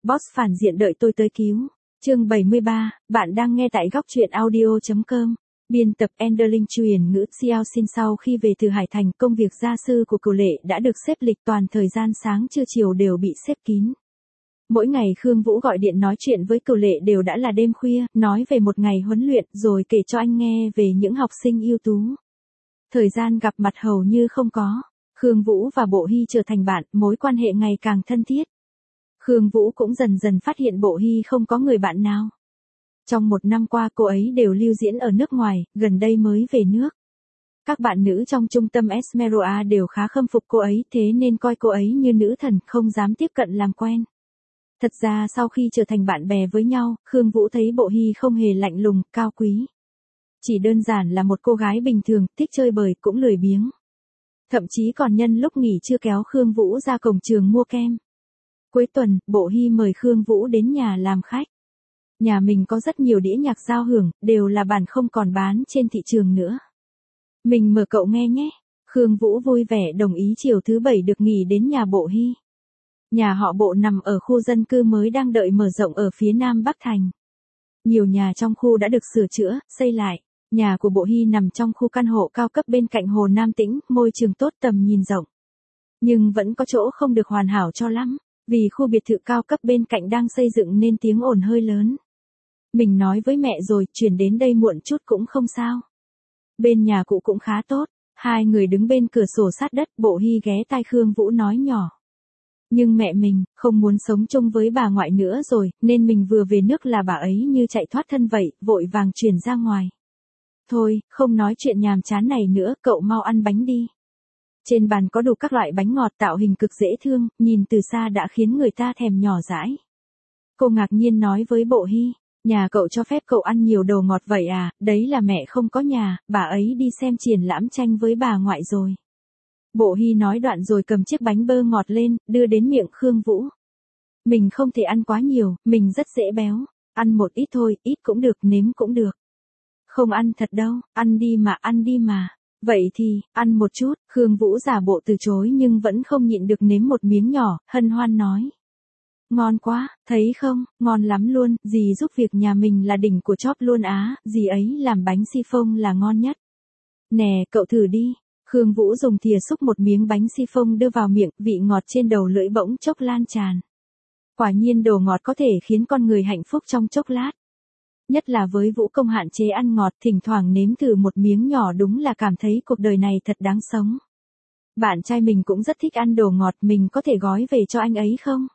Boss phản diện đợi tôi tới cứu. Chương 73, bạn đang nghe tại góc truyện audio.com. Biên tập Enderlin truyền ngữ Xiao Xin sau khi về từ Hải Thành, công việc gia sư của Cửu Lệ đã được xếp lịch toàn thời gian sáng trưa chiều đều bị xếp kín. Mỗi ngày Khương Vũ gọi điện nói chuyện với Cửu Lệ đều đã là đêm khuya, nói về một ngày huấn luyện rồi kể cho anh nghe về những học sinh ưu tú. Thời gian gặp mặt hầu như không có. Khương Vũ và Bộ Hy trở thành bạn, mối quan hệ ngày càng thân thiết. Khương Vũ cũng dần dần phát hiện Bộ Hy không có người bạn nào. Trong một năm qua cô ấy đều lưu diễn ở nước ngoài, gần đây mới về nước. Các bạn nữ trong trung tâm Esmeralda đều khá khâm phục cô ấy, thế nên coi cô ấy như nữ thần, không dám tiếp cận làm quen. Thật ra sau khi trở thành bạn bè với nhau, Khương Vũ thấy Bộ Hy không hề lạnh lùng, cao quý. Chỉ đơn giản là một cô gái bình thường, thích chơi bời, cũng lười biếng. Thậm chí còn nhân lúc nghỉ trưa kéo Khương Vũ ra cổng trường mua kem. Cuối tuần, Bộ Hy mời Khương Vũ đến nhà làm khách. Nhà mình có rất nhiều đĩa nhạc giao hưởng, đều là bản không còn bán trên thị trường nữa. Mình mở cậu nghe nhé. Khương Vũ vui vẻ đồng ý chiều thứ Bảy được nghỉ đến nhà Bộ Hy. Nhà họ Bộ nằm ở khu dân cư mới đang đợi mở rộng ở phía nam Bắc Thành. Nhiều nhà trong khu đã được sửa chữa, xây lại. Nhà của Bộ Hy nằm trong khu căn hộ cao cấp bên cạnh Hồ Nam Tĩnh, môi trường tốt, tầm nhìn rộng. Nhưng vẫn có chỗ không được hoàn hảo cho lắm, vì khu biệt thự cao cấp bên cạnh đang xây dựng nên tiếng ồn hơi lớn. Mình nói với mẹ rồi, chuyển đến đây muộn chút cũng không sao. Bên nhà cụ cũng khá tốt. Hai người đứng bên cửa sổ sát đất, Bộ Hy ghé tai Khương Vũ nói nhỏ. Nhưng mẹ mình không muốn sống chung với bà ngoại nữa rồi, nên mình vừa về nước là bà ấy như chạy thoát thân vậy, vội vàng chuyển ra ngoài. Thôi, không nói chuyện nhàm chán này nữa, cậu mau ăn bánh đi. Trên bàn có đủ các loại bánh ngọt tạo hình cực dễ thương, nhìn từ xa đã khiến người ta thèm nhỏ dãi. Cô ngạc nhiên nói với Bộ Hy, nhà cậu cho phép cậu ăn nhiều đồ ngọt vậy à? Đấy là mẹ không có nhà, bà ấy đi xem triển lãm tranh với bà ngoại rồi. Bộ Hy nói đoạn rồi cầm chiếc bánh bơ ngọt lên, đưa đến miệng Khương Vũ. Mình không thể ăn quá nhiều, mình rất dễ béo. Ăn một ít thôi, ít cũng được, nếm cũng được. Không ăn thật đâu, ăn đi mà. Vậy thì, ăn một chút. Khương Vũ giả bộ từ chối nhưng vẫn không nhịn được nếm một miếng nhỏ, hân hoan nói. Ngon quá, thấy không, ngon lắm luôn, dì giúp việc nhà mình là đỉnh của chóp luôn á, dì ấy làm bánh siphon là ngon nhất. Nè, cậu thử đi. Khương Vũ dùng thìa xúc một miếng bánh siphon đưa vào miệng, vị ngọt trên đầu lưỡi bỗng chốc lan tràn. Quả nhiên đồ ngọt có thể khiến con người hạnh phúc trong chốc lát. Nhất là với Vũ Công hạn chế ăn ngọt, thỉnh thoảng nếm thử một miếng nhỏ đúng là cảm thấy cuộc đời này thật đáng sống. Bạn trai mình cũng rất thích ăn đồ ngọt, mình có thể gói về cho anh ấy không?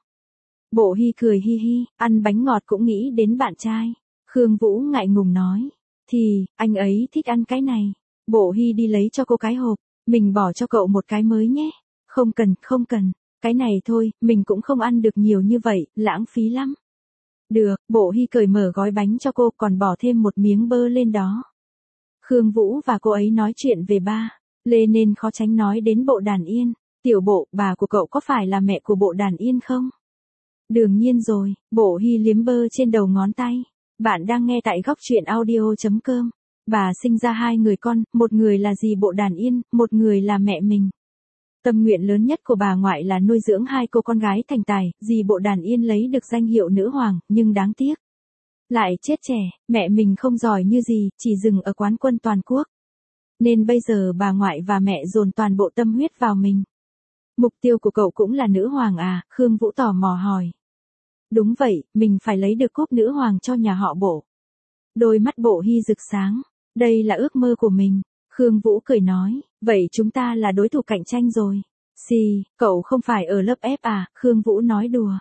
Bộ Hy cười hi hi, ăn bánh ngọt cũng nghĩ đến bạn trai. Khương Vũ ngại ngùng nói, thì, anh ấy thích ăn cái này. Bộ Hy đi lấy cho cô cái hộp, mình bỏ cho cậu một cái mới nhé. Không cần, cái này thôi, mình cũng không ăn được nhiều như vậy, lãng phí lắm. Được, Bộ Hy cởi mở gói bánh cho cô, còn bỏ thêm một miếng bơ lên đó. Khương Vũ và cô ấy nói chuyện về ba Lê nên khó tránh nói đến Bộ Đàn Yên. Tiểu Bộ, bà của cậu có phải là mẹ của Bộ Đàn Yên không? Đương nhiên rồi, Bộ Hy liếm bơ trên đầu ngón tay. Bạn đang nghe tại góc truyện audio.com. Bà sinh ra hai người con, một người là dì Bộ Đàn Yên, một người là mẹ mình. Tâm nguyện lớn nhất của bà ngoại là nuôi dưỡng hai cô con gái thành tài, dì Bộ Đàn Yên lấy được danh hiệu nữ hoàng, nhưng đáng tiếc. Lại chết trẻ, mẹ mình không giỏi như gì, chỉ dừng ở quán quân toàn quốc. Nên bây giờ bà ngoại và mẹ dồn toàn bộ tâm huyết vào mình. Mục tiêu của cậu cũng là nữ hoàng à? Khương Vũ tò mò hỏi. Đúng vậy, mình phải lấy được cúp nữ hoàng cho nhà họ Bộ. Đôi mắt Bộ Hy rực sáng. Đây là ước mơ của mình. Khương Vũ cười nói, vậy chúng ta là đối thủ cạnh tranh rồi. Xì, cậu không phải ở lớp F à? Khương Vũ nói đùa.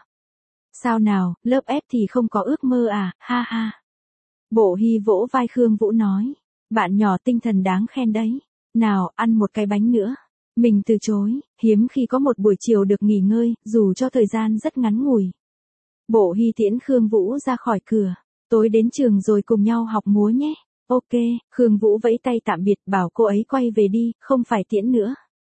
Sao nào, lớp F thì không có ước mơ à? Ha ha. Bộ Hy vỗ vai Khương Vũ nói, bạn nhỏ tinh thần đáng khen đấy. Nào, ăn một cái bánh nữa. Mình từ chối, hiếm khi có một buổi chiều được nghỉ ngơi, dù cho thời gian rất ngắn ngủi. Bộ Hy tiễn Khương Vũ ra khỏi cửa. Tối đến trường rồi cùng nhau học múa nhé. Ok, Khương Vũ vẫy tay tạm biệt, bảo cô ấy quay về đi, không phải tiễn nữa.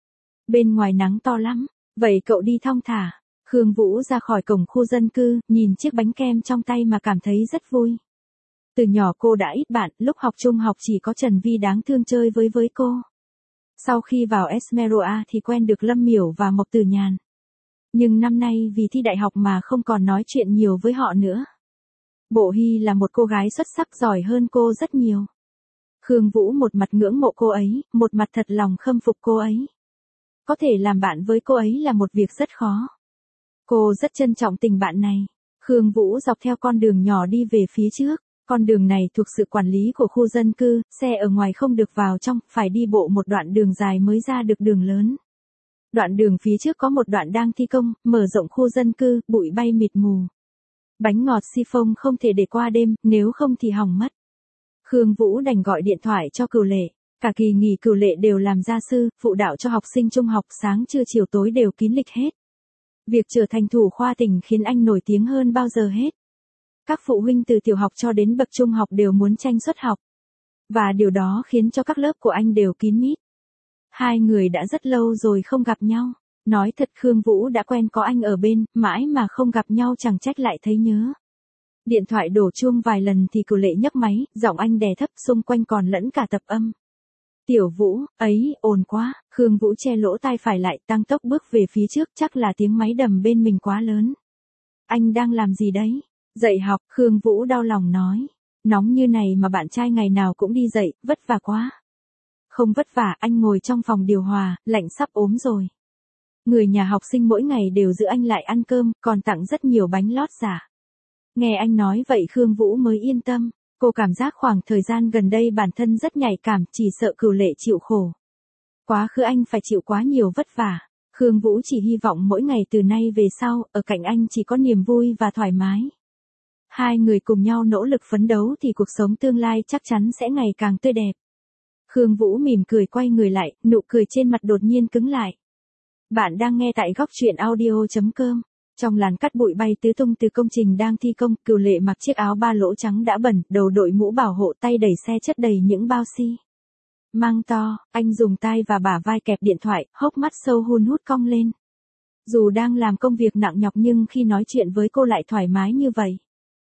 Bên ngoài nắng to lắm, vậy cậu đi thong thả. Khương Vũ ra khỏi cổng khu dân cư, nhìn chiếc bánh kem trong tay mà cảm thấy rất vui. Từ nhỏ cô đã ít bạn, lúc học trung học chỉ có Trần Vi đáng thương chơi với cô. Sau khi vào Esmeralda thì quen được Lâm Miểu và Mộc Tử Nhàn. Nhưng năm nay vì thi đại học mà không còn nói chuyện nhiều với họ nữa. Bộ Hy là một cô gái xuất sắc giỏi hơn cô rất nhiều. Khương Vũ một mặt ngưỡng mộ cô ấy, một mặt thật lòng khâm phục cô ấy. Có thể làm bạn với cô ấy là một việc rất khó. Cô rất trân trọng tình bạn này. Khương Vũ dọc theo con đường nhỏ đi về phía trước. Con đường này thuộc sự quản lý của khu dân cư, xe ở ngoài không được vào trong, phải đi bộ một đoạn đường dài mới ra được đường lớn. Đoạn đường phía trước có một đoạn đang thi công, mở rộng khu dân cư, bụi bay mịt mù. Bánh ngọt siphon không thể để qua đêm, nếu không thì hỏng mất. Khương Vũ đành gọi điện thoại cho Cửu Lệ. Cả kỳ nghỉ Cửu Lệ đều làm gia sư, phụ đạo cho học sinh trung học, sáng trưa chiều tối đều kín lịch hết. Việc trở thành thủ khoa tỉnh khiến anh nổi tiếng hơn bao giờ hết. Các phụ huynh từ tiểu học cho đến bậc trung học đều muốn tranh suất học. Và điều đó khiến cho các lớp của anh đều kín mít. Hai người đã rất lâu rồi không gặp nhau. Nói thật Khương Vũ đã quen có anh ở bên, mãi mà không gặp nhau chẳng trách lại thấy nhớ. Điện thoại đổ chuông vài lần thì Cửu Lệ nhấc máy, giọng anh đè thấp, xung quanh còn lẫn cả tập âm. Tiểu Vũ, ấy, ồn quá. Khương Vũ che lỗ tai phải lại, tăng tốc bước về phía trước, chắc là tiếng máy đầm bên mình quá lớn. Anh đang làm gì đấy? Dạy học, Khương Vũ đau lòng nói. Nóng như này mà bạn trai ngày nào cũng đi dạy, vất vả quá. Không vất vả, anh ngồi trong phòng điều hòa, lạnh sắp ốm rồi. Người nhà học sinh mỗi ngày đều giữ anh lại ăn cơm, còn tặng rất nhiều bánh lót giả. Nghe anh nói vậy Khương Vũ mới yên tâm. Cô cảm giác khoảng thời gian gần đây bản thân rất nhạy cảm, chỉ sợ Cửu Lệ chịu khổ. Quá khứ anh phải chịu quá nhiều vất vả. Khương Vũ chỉ hy vọng mỗi ngày từ nay về sau, ở cạnh anh chỉ có niềm vui và thoải mái. Hai người cùng nhau nỗ lực phấn đấu thì cuộc sống tương lai chắc chắn sẽ ngày càng tươi đẹp. Khương Vũ mỉm cười quay người lại, nụ cười trên mặt đột nhiên cứng lại. Bạn đang nghe tại góc truyện audio.com. Trong làn cát bụi bay tứ tung từ công trình đang thi công, Cửu Lệ mặc chiếc áo ba lỗ trắng đã bẩn, đầu đội mũ bảo hộ, tay đẩy xe chất đầy những bao xi măng to, anh dùng tay và bả vai kẹp điện thoại, hốc mắt sâu hun hút cong lên. Dù đang làm công việc nặng nhọc nhưng khi nói chuyện với cô lại thoải mái như vậy.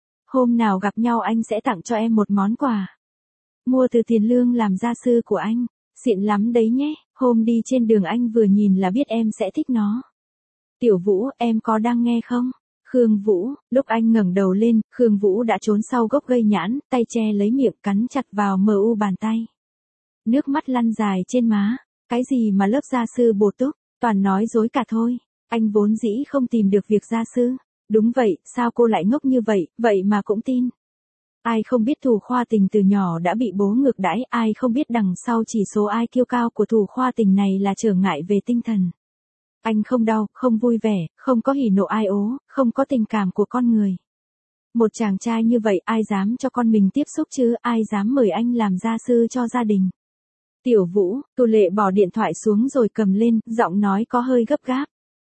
Hôm nào gặp nhau anh sẽ tặng cho em một món quà. Mua từ tiền lương làm gia sư của anh, xịn lắm đấy nhé, hôm đi trên đường anh vừa nhìn là biết em sẽ thích nó. Tiểu Vũ, em có đang nghe không? Khương Vũ, lúc anh ngẩng đầu lên, Khương Vũ đã trốn sau gốc cây nhãn, tay che lấy miệng cắn chặt vào mu bàn tay. Nước mắt lăn dài trên má, cái gì mà lớp gia sư bổ túc, toàn nói dối cả thôi. Anh vốn dĩ không tìm được việc gia sư. Đúng vậy, sao cô lại ngốc như vậy, vậy mà cũng tin. Ai không biết thủ khoa tình từ nhỏ đã bị bố ngược đãi, ai không biết đằng sau chỉ số IQ cao của thủ khoa tình này là trở ngại về tinh thần. Anh không đau, không vui vẻ, không có hỉ nộ ai ố, không có tình cảm của con người. Một chàng trai như vậy ai dám cho con mình tiếp xúc chứ, ai dám mời anh làm gia sư cho gia đình. Tiểu Vũ, Cửu Lệ bỏ điện thoại xuống rồi cầm lên, giọng nói có hơi gấp gáp.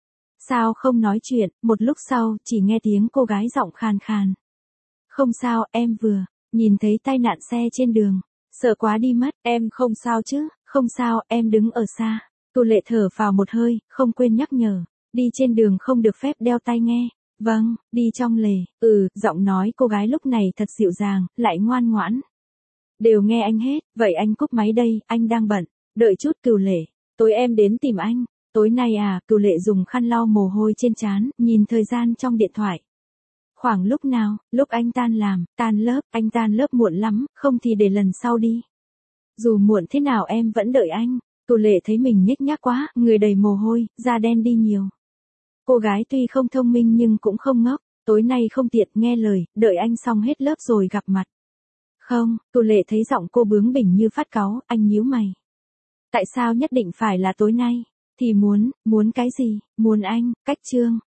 Sao không nói chuyện, một lúc sau, chỉ nghe tiếng cô gái giọng khàn khàn. Không sao, em vừa nhìn thấy tai nạn xe trên đường, sợ quá đi mất, em không sao chứ? Không sao, em đứng ở xa. Cửu Lệ thở phào một hơi, không quên nhắc nhở, đi trên đường không được phép đeo tai nghe. Vâng, đi trong lề. Giọng nói cô gái lúc này thật dịu dàng, lại ngoan ngoãn. Đều nghe anh hết, vậy anh cúp máy đây, anh đang bận. Đợi chút Cửu Lệ, tối em đến tìm anh. Tối nay à? Cửu Lệ dùng khăn lau mồ hôi trên trán, nhìn thời gian trong điện thoại. Khoảng lúc nào? Lúc anh tan làm, tan lớp, anh tan lớp muộn lắm, không thì để lần sau đi. Dù muộn thế nào em vẫn đợi anh. Cửu Lệ thấy mình nhếch nhác quá, người đầy mồ hôi, da đen đi nhiều. Cô gái tuy không thông minh nhưng cũng không ngốc, tối nay không tiện, nghe lời, đợi anh xong hết lớp rồi gặp mặt. Không, Cửu Lệ thấy giọng cô bướng bỉnh như phát cáu, anh nhíu mày. Tại sao nhất định phải là tối nay? Thì muốn cái gì? Muốn anh, cách trương,